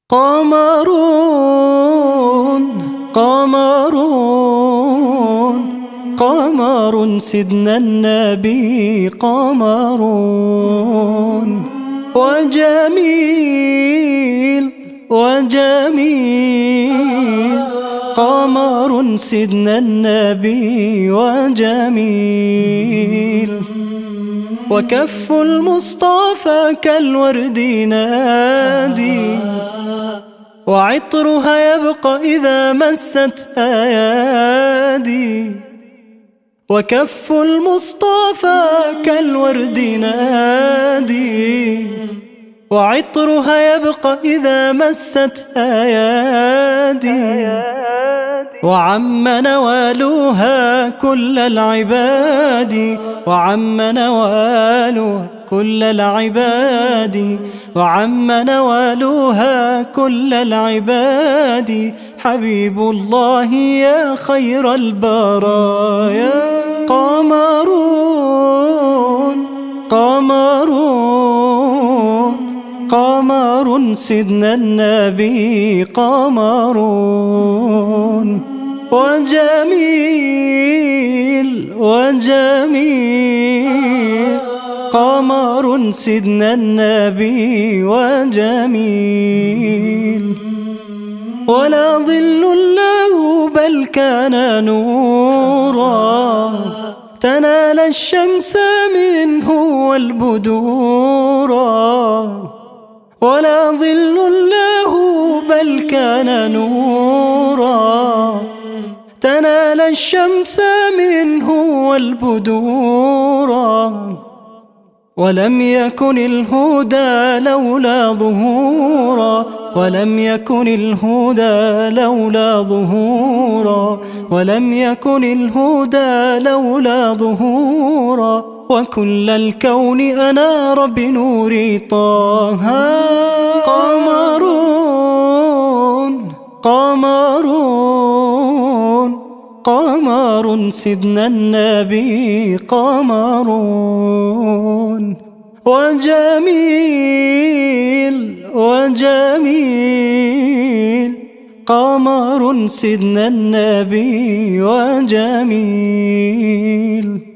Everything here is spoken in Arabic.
قمرون قمرون قمر سيدنا النبي قمرون وجميل وجميل قمر سيدنا النبي وجميل وكف المصطفى كالورد نادي وعطرها يبقى إذا مست أيادي وكف المصطفى كالورد نادي وعطرها يبقى إذا مست أيادي وعم نوالها كل العباد وعم نوالها كل العباد وعم نوالها كل العباد حبيب الله يا خير البرايا قمرون قمرون قمر سيدنا النبي قمرون وجميل وجميل قمر سيدنا النبي وجميل ولا ظل له بل كان نورا تنال الشمس منه والبدورا ولا ظل له بل كان نورا تنال الشمس منه والبدورا ولم يكن الهدى لولا ظهورا ولم يكن الهدى لولا ظهورا ولم يكن الهدى لولا ظهورا وكل الكون أنار بنور طه قمرون قمرون قمر سيدنا النبي قمرون وجميل وجميل قمر سيدنا النبي وجميل